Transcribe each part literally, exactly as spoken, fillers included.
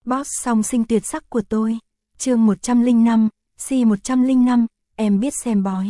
Boss song sinh tuyệt sắc của tôi. Chương một trăm lẻ năm, Si một trăm lẻ năm, em biết xem bói.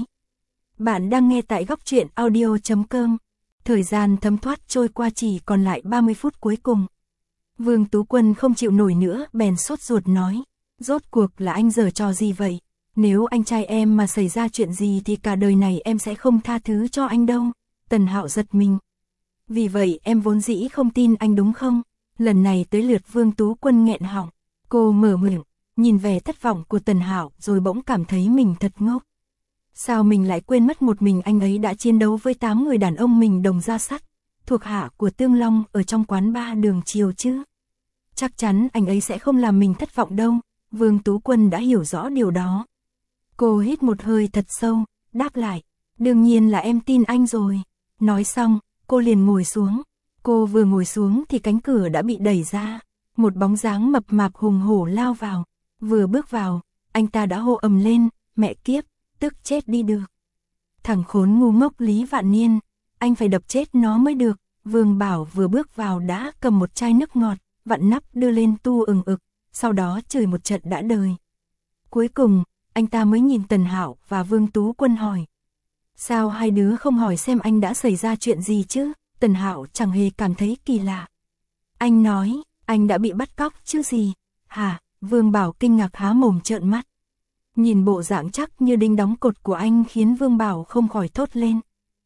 Bạn đang nghe tại góc truyện audio chấm com. Thời gian thấm thoát trôi qua chỉ còn lại ba mươi phút cuối cùng. Vương Tú Quân không chịu nổi nữa, bèn sốt ruột nói, rốt cuộc là anh giở trò gì vậy? Nếu anh trai em mà xảy ra chuyện gì thì cả đời này em sẽ không tha thứ cho anh đâu. Tần Hạo giật mình. Vì vậy em vốn dĩ không tin anh đúng không? Lần này tới lượt Vương Tú Quân nghẹn họng. Cô mở miệng, nhìn vẻ thất vọng của Tần Hạo rồi bỗng cảm thấy mình thật ngốc. Sao mình lại quên mất một mình anh ấy đã chiến đấu với tám người đàn ông mình đồng ra sắt, thuộc hạ của Tương Long ở trong quán bar Đường Chiều chứ? Chắc chắn anh ấy sẽ không làm mình thất vọng đâu. Vương Tú Quân đã hiểu rõ điều đó. Cô hít một hơi thật sâu, đáp lại, đương nhiên là em tin anh rồi. Nói xong, cô liền ngồi xuống. Cô vừa ngồi xuống thì cánh cửa đã bị đẩy ra. Một bóng dáng mập mạp hùng hổ lao vào. Vừa bước vào, anh ta đã hô ầm lên, mẹ kiếp, tức chết đi được. Thằng khốn ngu ngốc Lý Vạn Niên, anh phải đập chết nó mới được. Vương Bảo vừa bước vào đã cầm một chai nước ngọt, vặn nắp đưa lên tu ừng ực, sau đó chửi một trận đã đời. Cuối cùng, anh ta mới nhìn Tần Hạo và Vương Tú Quân hỏi. Sao hai đứa không hỏi xem anh đã xảy ra chuyện gì chứ? Tần Hạo chẳng hề cảm thấy kỳ lạ. Anh nói, anh đã bị bắt cóc chứ gì? Hả? Vương Bảo kinh ngạc há mồm trợn mắt. Nhìn bộ dạng chắc như đinh đóng cột của anh khiến Vương Bảo không khỏi thốt lên.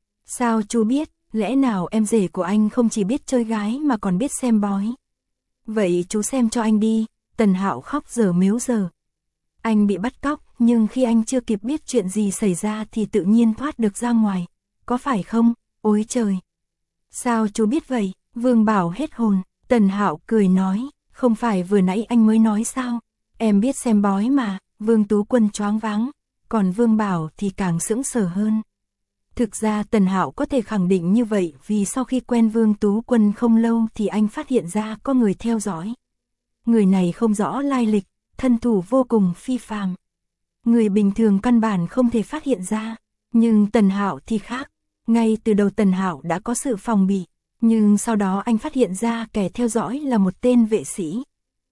Sao chú biết, lẽ nào em rể của anh không chỉ biết chơi gái mà còn biết xem bói? Vậy chú xem cho anh đi. Tần Hạo khóc dở mếu dở. Anh bị bắt cóc, nhưng khi anh chưa kịp biết chuyện gì xảy ra thì tự nhiên thoát được ra ngoài. Có phải không? Ôi trời! Sao chú biết vậy? Vương Bảo hết hồn. Tần Hạo cười nói, không phải vừa nãy anh mới nói sao? Em biết xem bói mà. Vương Tú Quân choáng váng, còn Vương Bảo thì càng sững sờ hơn. Thực ra Tần Hạo có thể khẳng định như vậy vì sau khi quen Vương Tú Quân không lâu thì anh phát hiện ra có người theo dõi. Người này không rõ lai lịch, thân thủ vô cùng phi phàm. Người bình thường căn bản không thể phát hiện ra, nhưng Tần Hạo thì khác. Ngay từ đầu Tần Hạo đã có sự phòng bị, nhưng sau đó anh phát hiện ra kẻ theo dõi là một tên vệ sĩ.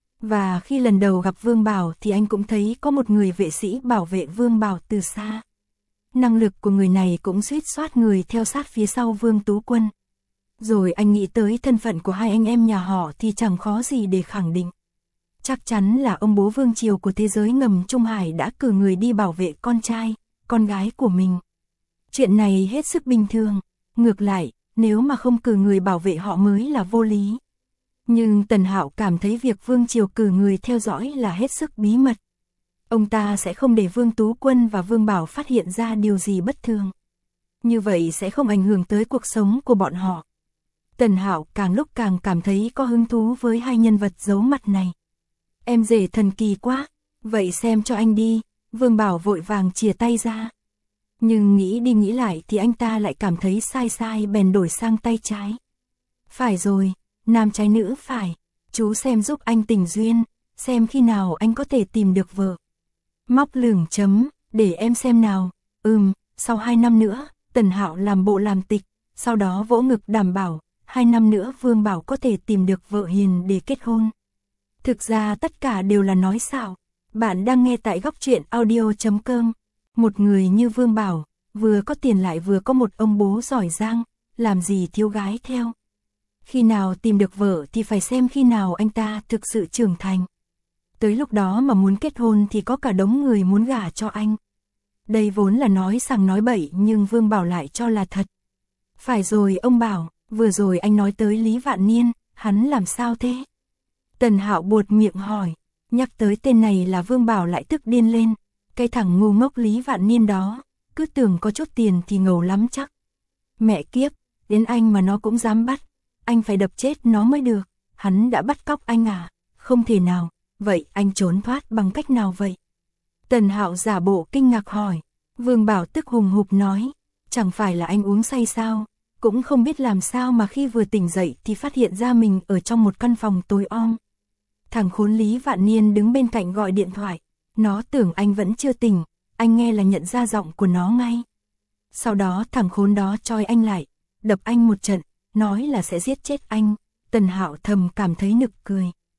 Và khi lần đầu gặp Vương Bảo thì anh cũng thấy có một người vệ sĩ bảo vệ Vương Bảo từ xa. Năng lực của người này cũng suýt soát người theo sát phía sau Vương Tú Quân. Rồi anh nghĩ tới thân phận của hai anh em nhà họ thì chẳng khó gì để khẳng định. Chắc chắn là ông bố vương triều của thế giới ngầm Trung Hải đã cử người đi bảo vệ con trai, con gái của mình. Chuyện này hết sức bình thường. Ngược lại, nếu mà không cử người bảo vệ họ mới là vô lý. Nhưng Tần Hạo cảm thấy việc vương triều cử người theo dõi là hết sức bí mật. Ông ta sẽ không để Vương Tú Quân và Vương Bảo phát hiện ra điều gì bất thường. Như vậy sẽ không ảnh hưởng tới cuộc sống của bọn họ. Tần Hạo càng lúc càng cảm thấy có hứng thú với hai nhân vật giấu mặt này. Em rể thần kỳ quá, vậy xem cho anh đi. Vương Bảo vội vàng chìa tay ra. Nhưng nghĩ đi nghĩ lại thì anh ta lại cảm thấy sai sai bèn đổi sang tay trái. Phải rồi, nam trái nữ phải, chú xem giúp anh tình duyên, xem khi nào anh có thể tìm được vợ. Móc lửng chấm, để em xem nào. Ừm, sau hai năm nữa, Tần Hạo làm bộ làm tịch, sau đó vỗ ngực đảm bảo, hai năm nữa Vương Bảo có thể tìm được vợ hiền để kết hôn. Thực ra tất cả đều là nói xạo. Bạn đang nghe tại góc truyện audio chấm com. Một người như Vương Bảo, vừa có tiền lại vừa có một ông bố giỏi giang, làm gì thiếu gái theo. Khi nào tìm được vợ thì phải xem khi nào anh ta thực sự trưởng thành. Tới lúc đó mà muốn kết hôn thì có cả đống người muốn gả cho anh. Đây vốn là nói sằng nói bậy nhưng Vương Bảo lại cho là thật. Phải rồi ông Bảo, vừa rồi anh nói tới Lý Vạn Niên, hắn làm sao thế? Tần Hạo buột miệng hỏi, nhắc tới tên này là Vương Bảo lại tức điên lên. Cái thằng ngu ngốc Lý Vạn Niên đó, cứ tưởng có chút tiền thì ngầu lắm chắc. Mẹ kiếp, đến anh mà nó cũng dám bắt. Anh phải đập chết nó mới được. Hắn đã bắt cóc anh à? Không thể nào. Vậy anh trốn thoát bằng cách nào vậy? Tần Hạo giả bộ kinh ngạc hỏi. Vương Bảo tức hùng hục nói. Chẳng phải là anh uống say sao? Cũng không biết làm sao mà khi vừa tỉnh dậy thì phát hiện ra mình ở trong một căn phòng tối om. Thằng khốn Lý Vạn Niên đứng bên cạnh gọi điện thoại. Nó tưởng anh vẫn chưa tỉnh. Anh nghe là nhận ra giọng của nó ngay. Sau đó thằng khốn đó trói anh lại, đập anh một trận, nói là sẽ giết chết anh. Tần Hạo thầm cảm thấy nực cười.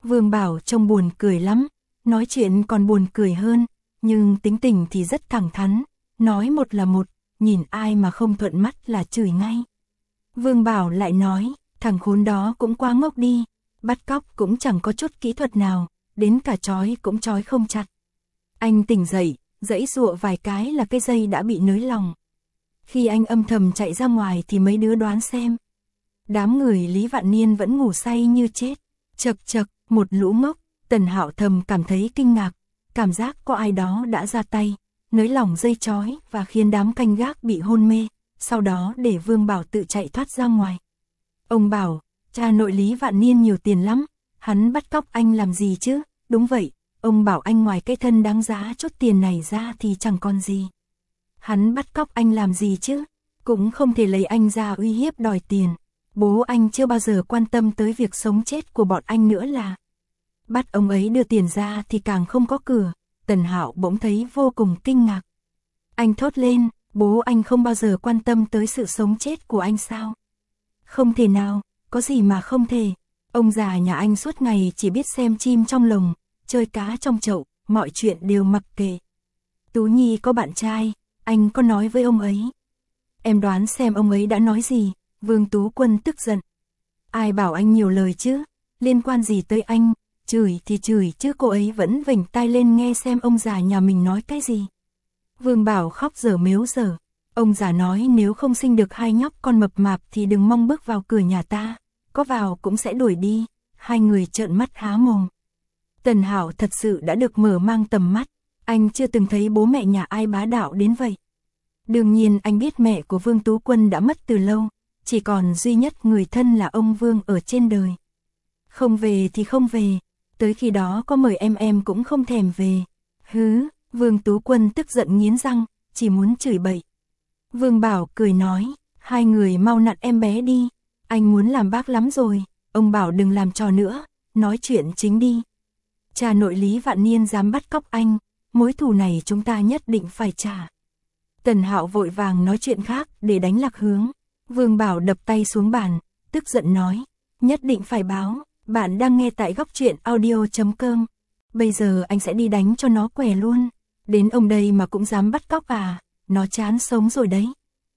Vương Bảo trông buồn cười lắm, nói chuyện còn buồn cười hơn, nhưng tính tình thì rất thẳng thắn, nói một là một, nhìn ai mà không thuận mắt là chửi ngay. Vương Bảo lại nói, thằng khốn đó cũng quá ngốc đi, bắt cóc cũng chẳng có chút kỹ thuật nào, đến cả trói cũng trói không chặt. Anh tỉnh dậy, giãy giụa vài cái là cái dây đã bị nới lỏng. Khi anh âm thầm chạy ra ngoài thì mấy đứa đoán xem. Đám người Lý Vạn Niên vẫn ngủ say như chết. Chật chật, một lũ ngốc. Tần Hạo thầm cảm thấy kinh ngạc, cảm giác có ai đó đã ra tay, nới lỏng dây trói và khiến đám canh gác bị hôn mê, sau đó để Vương Bảo tự chạy thoát ra ngoài. Ông bảo, cha nội Lý Vạn Niên nhiều tiền lắm, hắn bắt cóc anh làm gì chứ? Đúng vậy, ông bảo anh ngoài cái thân đáng giá chút tiền này ra thì chẳng còn gì. Hắn bắt cóc anh làm gì chứ? Cũng không thể lấy anh ra uy hiếp đòi tiền. Bố anh chưa bao giờ quan tâm tới việc sống chết của bọn anh nữa là. Bắt ông ấy đưa tiền ra thì càng không có cửa. Tần Hạo bỗng thấy vô cùng kinh ngạc. Anh thốt lên, bố anh không bao giờ quan tâm tới sự sống chết của anh sao? Không thể nào, có gì mà không thể. Ông già nhà anh suốt ngày chỉ biết xem chim trong lồng, chơi cá trong chậu, mọi chuyện đều mặc kệ. Tú Nhi có bạn trai, anh có nói với ông ấy. Em đoán xem ông ấy đã nói gì. Vương Tú Quân tức giận. Ai bảo anh nhiều lời chứ, liên quan gì tới anh, chửi thì chửi chứ cô ấy vẫn vểnh tai lên nghe xem ông già nhà mình nói cái gì. Vương Bảo khóc dở mếu dở, ông già nói nếu không sinh được hai nhóc con mập mạp thì đừng mong bước vào cửa nhà ta, có vào cũng sẽ đuổi đi. Hai người trợn mắt há mồm. Tần Hạo thật sự đã được mở mang tầm mắt, anh chưa từng thấy bố mẹ nhà ai bá đạo đến vậy. Đương nhiên anh biết mẹ của Vương Tú Quân đã mất từ lâu, chỉ còn duy nhất người thân là ông Vương ở trên đời. Không về thì không về, tới khi đó có mời em em cũng không thèm về. Hứ, Vương Tú Quân tức giận nghiến răng, chỉ muốn chửi bậy. Vương Bảo cười nói, hai người mau nặn em bé đi, anh muốn làm bác lắm rồi, ông bảo đừng làm trò nữa, nói chuyện chính đi. Cha nội Lý Vạn Niên dám bắt cóc anh, mối thù này chúng ta nhất định phải trả. Tần Hạo vội vàng nói chuyện khác để đánh lạc hướng. Vương Bảo đập tay xuống bàn, tức giận nói, nhất định phải báo, bạn đang nghe tại góc truyện audio chấm com. Bây giờ anh sẽ đi đánh cho nó què luôn, đến ông đây mà cũng dám bắt cóc à, nó chán sống rồi đấy.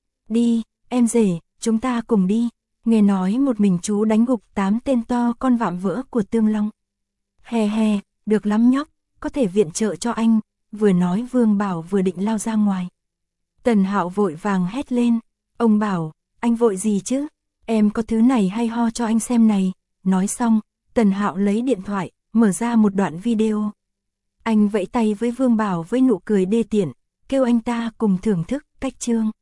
Đi, em rể, chúng ta cùng đi, nghe nói một mình chú đánh gục tám tên to con vạm vỡ của Tương Long. Hè hè, được lắm nhóc, có thể viện trợ cho anh, vừa nói Vương Bảo vừa định lao ra ngoài. Tần Hạo vội vàng hét lên, ông Bảo, anh vội gì chứ, em có thứ này hay ho cho anh xem này. Nói xong, Tần Hạo lấy điện thoại, mở ra một đoạn video. Anh vẫy tay với Vương Bảo với nụ cười đê tiện, kêu anh ta cùng thưởng thức cách chương.